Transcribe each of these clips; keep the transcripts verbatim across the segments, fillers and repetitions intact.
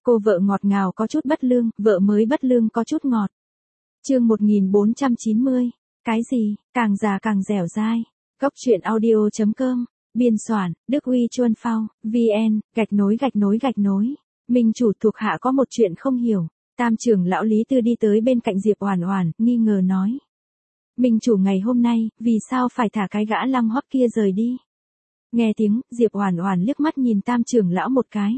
Cô vợ ngọt ngào có chút bất lương, vợ mới bất lương có chút ngọt. Chương một nghìn bốn trăm chín mươi. Cái gì, càng già càng dẻo dai. Góc truyện audio chấm com. Biên soạn, Đức Uy Chuân Phao, vn, gạch nối gạch nối gạch nối. Minh chủ thuộc hạ có một chuyện không hiểu. Tam trưởng lão Lý Tư đi tới bên cạnh Diệp Oản Oản, nghi ngờ nói. Minh chủ ngày hôm nay, vì sao phải thả cái gã Lăng Hoắc kia rời đi? Nghe tiếng, Diệp Oản Oản liếc mắt nhìn Tam trưởng lão một cái.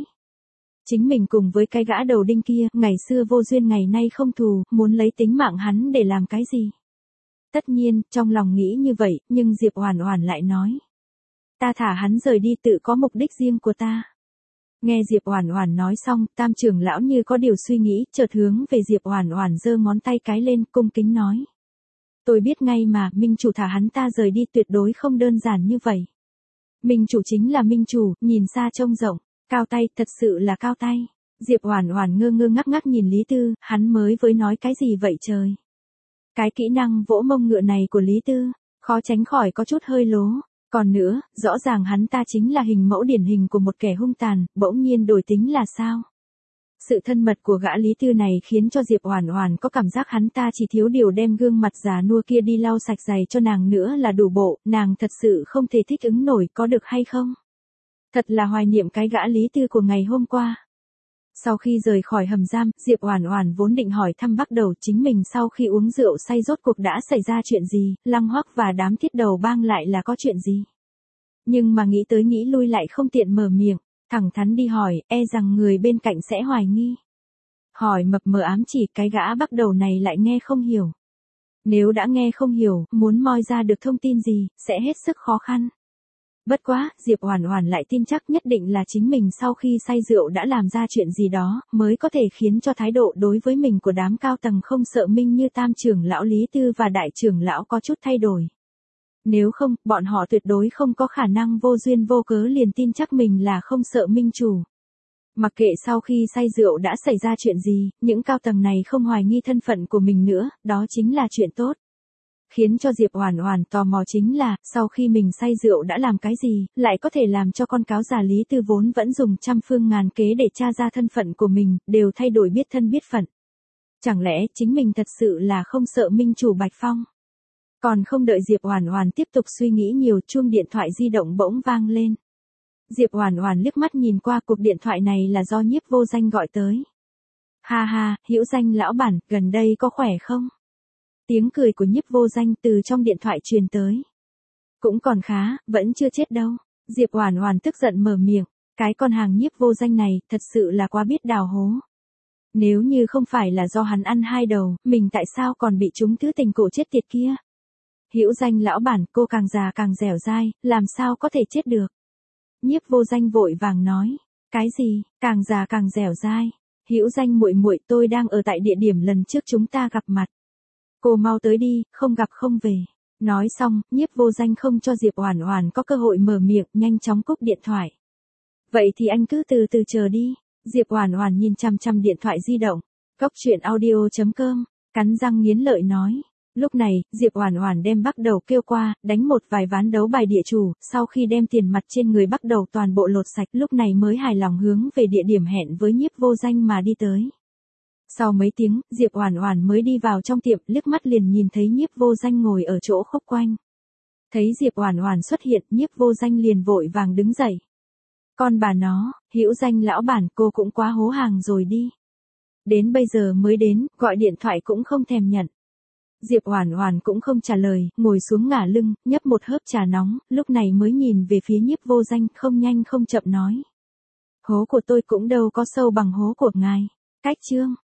Chính mình cùng với cái gã đầu đinh kia, ngày xưa vô duyên ngày nay không thù, muốn lấy tính mạng hắn để làm cái gì? Tất nhiên, trong lòng nghĩ như vậy, nhưng Diệp Oản Oản lại nói. Ta thả hắn rời đi tự có mục đích riêng của ta. Nghe Diệp Oản Oản nói xong, Tam trưởng lão như có điều suy nghĩ, chợt hướng về Diệp Oản Oản giơ ngón tay cái lên, cung kính nói. Tôi biết ngay mà, Minh chủ thả hắn ta rời đi tuyệt đối không đơn giản như vậy. Minh chủ chính là Minh chủ, nhìn xa trông rộng, cao tay, thật sự là cao tay. Diệp Oản Oản ngơ ngơ ngác ngác nhìn Lý Tư, hắn mới với nói cái gì vậy trời? Cái kỹ năng vỗ mông ngựa này của Lý Tư, khó tránh khỏi có chút hơi lố. Còn nữa, rõ ràng hắn ta chính là hình mẫu điển hình của một kẻ hung tàn, bỗng nhiên đổi tính là sao? Sự thân mật của gã Lý Tư này khiến cho Diệp Oản Oản có cảm giác hắn ta chỉ thiếu điều đem gương mặt già nua kia đi lau sạch giày cho nàng nữa là đủ bộ, nàng thật sự không thể thích ứng nổi, có được hay không? Thật là hoài niệm cái gã Lý Tư của ngày hôm qua. Sau khi rời khỏi hầm giam, Diệp Oản Oản vốn định hỏi thăm bắt đầu chính mình sau khi uống rượu say rốt cuộc đã xảy ra chuyện gì, Lăng Hoắc và đám thiết đầu bang lại là có chuyện gì. Nhưng mà nghĩ tới nghĩ lui lại không tiện mở miệng, thẳng thắn đi hỏi, e rằng người bên cạnh sẽ hoài nghi. Hỏi mập mờ ám chỉ cái gã bắt đầu này lại nghe không hiểu. Nếu đã nghe không hiểu, muốn moi ra được thông tin gì, sẽ hết sức khó khăn. Bất quá, Diệp Oản Oản lại tin chắc nhất định là chính mình sau khi say rượu đã làm ra chuyện gì đó, mới có thể khiến cho thái độ đối với mình của đám cao tầng không sợ Minh như Tam trưởng lão Lý Tư và Đại trưởng lão có chút thay đổi. Nếu không, bọn họ tuyệt đối không có khả năng vô duyên vô cớ liền tin chắc mình là không sợ Minh chủ. Mặc kệ sau khi say rượu đã xảy ra chuyện gì, những cao tầng này không hoài nghi thân phận của mình nữa, đó chính là chuyện tốt. Khiến cho Diệp Oản Oản tò mò chính là, sau khi mình say rượu đã làm cái gì, lại có thể làm cho con cáo già Lý Tư vốn vẫn dùng trăm phương ngàn kế để tra ra thân phận của mình, đều thay đổi biết thân biết phận. Chẳng lẽ chính mình thật sự là không sợ Minh chủ Bạch Phong? Còn không đợi Diệp Oản Oản tiếp tục suy nghĩ nhiều, chuông điện thoại di động bỗng vang lên. Diệp Oản Oản liếc mắt nhìn qua, cuộc điện thoại này là do Nhiếp Vô Danh gọi tới. Ha ha, Hữu Danh lão bản, gần đây có khỏe không? Tiếng cười của Nhiếp Vô Danh từ trong điện thoại truyền tới. Cũng còn khá, vẫn chưa chết đâu. Diệp Oản Oản tức giận mở miệng, cái con hàng Nhiếp Vô Danh này, thật sự là quá biết đào hố. Nếu như không phải là do hắn ăn hai đầu, mình tại sao còn bị chúng thứ tình cổ chết tiệt kia? Hữu Danh lão bản, cô càng già càng dẻo dai, làm sao có thể chết được? Nhiếp Vô Danh vội vàng nói, cái gì, càng già càng dẻo dai? Hữu Danh muội muội, tôi đang ở tại địa điểm lần trước chúng ta gặp mặt. Cô mau tới đi, không gặp không về. Nói xong, Nhiếp Vô Danh không cho Diệp Oản Oản có cơ hội mở miệng, nhanh chóng cúp điện thoại. Vậy thì anh cứ từ từ chờ đi. Diệp Oản Oản nhìn chằm chằm điện thoại di động. Góc truyện audio chấm com, cắn răng nghiến lợi nói. Lúc này, Diệp Oản Oản đem bắt đầu kêu qua, đánh một vài ván đấu bài địa chủ, sau khi đem tiền mặt trên người bắt đầu toàn bộ lột sạch, lúc này mới hài lòng hướng về địa điểm hẹn với Nhiếp Vô Danh mà đi tới. Sau mấy tiếng, Diệp Oản Oản mới đi vào trong tiệm, liếc mắt liền nhìn thấy Nhiếp Vô Danh ngồi ở chỗ khúc quanh. Thấy Diệp Oản Oản xuất hiện, Nhiếp Vô Danh liền vội vàng đứng dậy. Con bà nó, Hữu Danh lão bản, cô cũng quá hố hàng rồi đi. Đến bây giờ mới đến, gọi điện thoại cũng không thèm nhận. Diệp Oản Oản cũng không trả lời, ngồi xuống ngả lưng, nhấp một hớp trà nóng, lúc này mới nhìn về phía Nhiếp Vô Danh, không nhanh không chậm nói. Hố của tôi cũng đâu có sâu bằng hố của ngài. Cách chương